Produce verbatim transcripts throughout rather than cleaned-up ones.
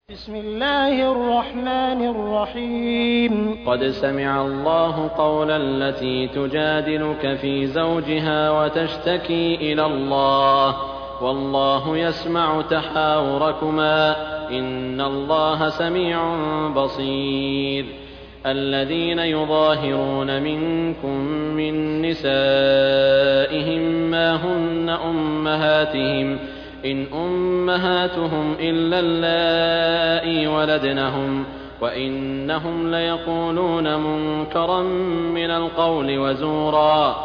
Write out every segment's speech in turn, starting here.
بسم الله الرحمن الرحيم. قد سمع الله قول التي تجادلك في زوجها وتشتكي إلى الله والله يسمع تحاوركما إن الله سميع بصير. الذين يظاهرون منكم من نسائهم ما هن أمهاتهم إن أمهاتهم إلا اللائي ولدنهم وإنهم ليقولون منكرا من القول وزورا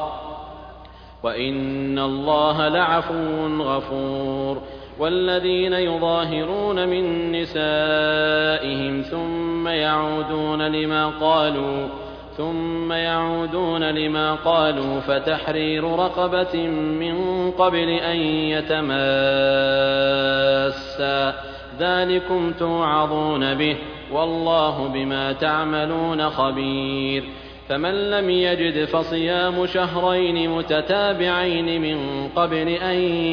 وإن الله لعفو غفور. والذين يظاهرون من نسائهم ثم يعودون لما قالوا ثم يعودون لما قالوا فتحرير رقبة من قبل أن يتماسا ذلكم توعظون به والله بما تعملون خبير. فمن لم يجد فصيام شهرين متتابعين من قبل أن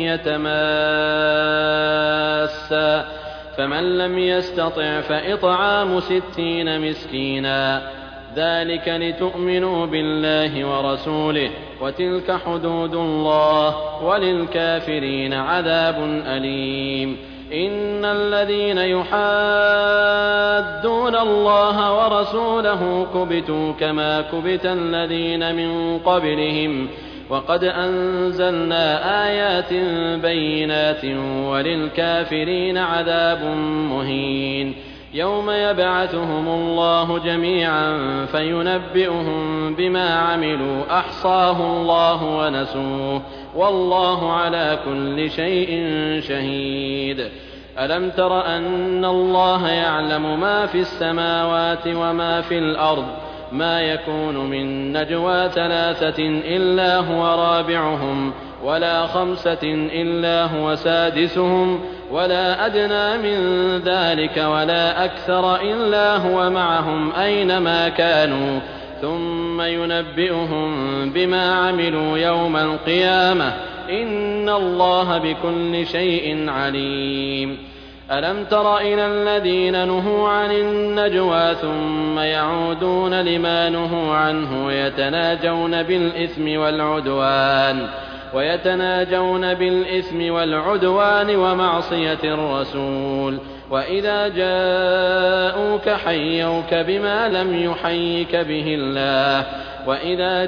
يتماسا فمن لم يستطع فإطعام ستين مسكينا ذلك لتؤمنوا بالله ورسوله وتلك حدود الله وللكافرين عذاب أليم. إن الذين يحادون الله ورسوله كبتوا كما كبت الذين من قبلهم وقد أنزلنا آيات بينات وللكافرين عذاب مهين. يوم يبعثهم الله جميعا فينبئهم بما عملوا أحصاه الله ونسوه والله على كل شيء شهيد. ألم تر أن الله يعلم ما في السماوات وما في الأرض ما يكون من نجوى ثلاثة إلا هو رابعهم ولا خمسة إلا هو سادسهم ولا أدنى من ذلك ولا أكثر إلا هو معهم أينما كانوا ثم ينبئهم بما عملوا يوم القيامة إن الله بكل شيء عليم. ألم تر إلى الذين نهوا عن النجوى ثم يعودون لما نهوا عنه ويتناجون بالإثم والعدوان ويتناجون بالإثم والعدوان ومعصية الرسول وإذا جاءوك حيوك بما لم يحيك به الله وإذا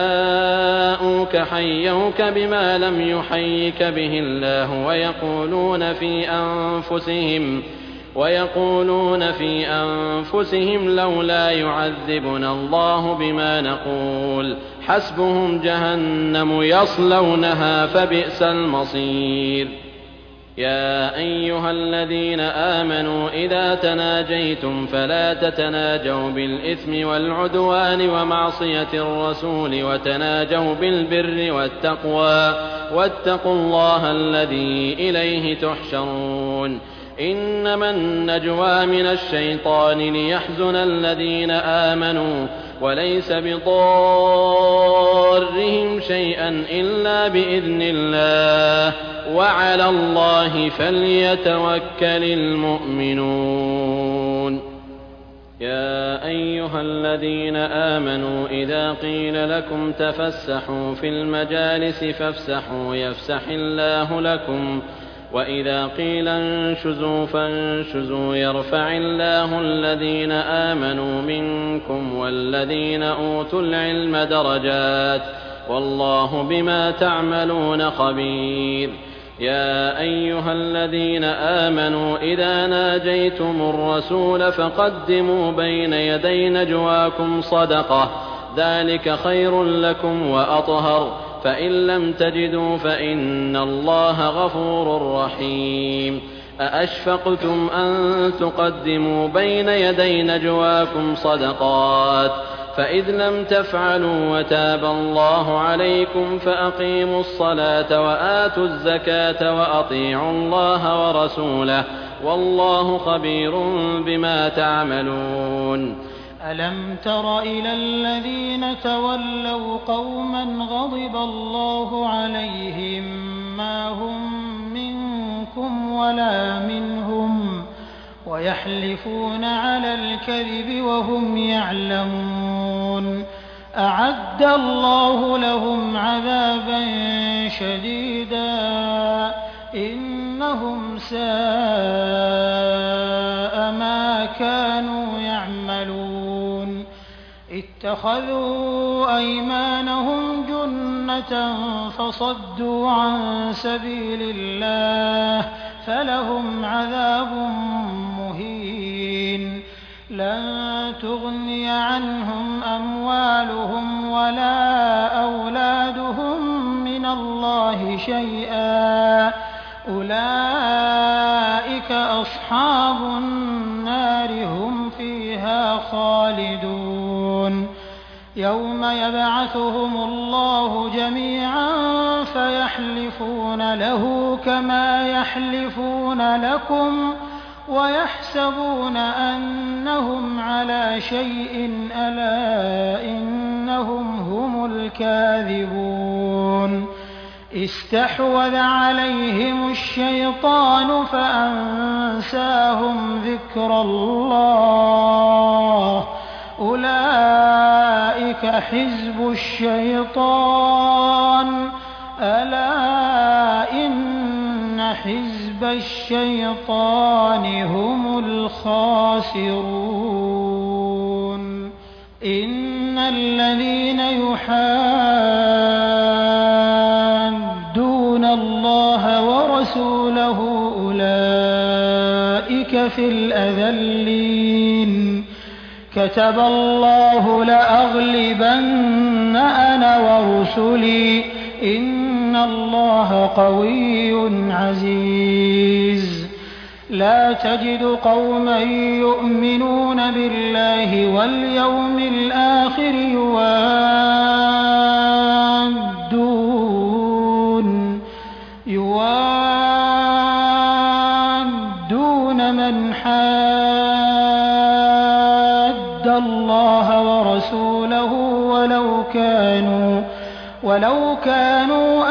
جاءوك حيوك بما لم يحيك به الله ويقولون في أنفسهم ويقولون في أنفسهم لولا يعذبنا الله بما نقول حسبهم جهنم يصلونها فبئس المصير. يا أيها الذين آمنوا إذا تناجيتم فلا تتناجوا بالإثم والعدوان ومعصية الرسول وتناجوا بالبر والتقوى واتقوا الله الذي إليه تحشرون. إنما النجوى من الشيطان ليحزن الذين آمنوا وليس بضارهم شيئا إلا بإذن الله وعلى الله فليتوكل المؤمنون. يا أيها الذين آمنوا إذا قيل لكم تفسحوا في المجالس فافسحوا يفسح الله لكم وإذا قيل انشزوا فانشزوا يرفع الله الذين آمنوا منكم والذين أوتوا العلم درجات والله بما تعملون خبير. يا أيها الذين آمنوا إذا ناجيتم الرسول فقدموا بين يدي نجواكم صدقة ذلك خير لكم وأطهر فإن لم تجدوا فإن الله غفور رحيم. أأشفقتم أن تقدموا بين يدي نجواكم صدقات فإذ لم تفعلوا وتاب الله عليكم فأقيموا الصلاة وآتوا الزكاة وأطيعوا الله ورسوله والله خبير بما تعملون. ألم تر إلى الذين تولوا قوما غضب الله عليهم ما هم منكم ولا منهم ويحلفون على الكذب وهم يعلمون أعد الله لهم عذابا شديدا إنهم ساء ما كانوا يعملون اتخذوا أيمانهم جنة فصدوا عن سبيل الله فلهم عذاب مهين لن تغني عنهم أموالهم ولا أولادهم من الله شيئا أولئك أصحاب النار هم فيها خالدون يوم يبعثهم الله جميعا فيحلفون له كما يحلفون لكم ويحسبون أنهم على شيء ألا إنهم هم الكاذبون استحوذ عليهم الشيطان فأنساهم ذكر الله أولئك حزب الشيطان ألا إن حزب الشيطان هم الخاسرون إن الذين يحادون الله ورسوله أولئك في الأذلين كتب الله لأغلبن أنا ورسلي إن الله قوي عزيز لا تجد قوما يؤمنون بالله واليوم الآخر يوادون يوادون من حاد الله ورسوله ولو كانوا ولو كانوا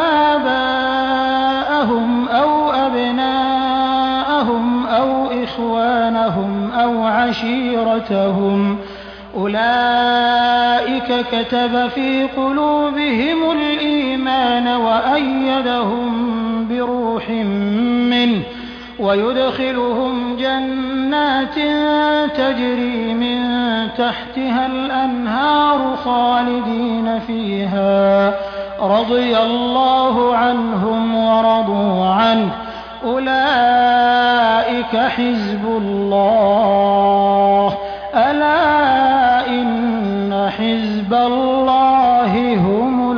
آباءهم أو أبناءهم أو إخوانهم أو عشيرتهم أولئك كتب في قلوبهم الإيمان وأيدهم بروح منه ويدخلهم جنات تجري من تحتها الأنهار خالدين فيها رضي الله عنهم ورضوا عنه أولئك حزب الله ألا إن حزب الله هم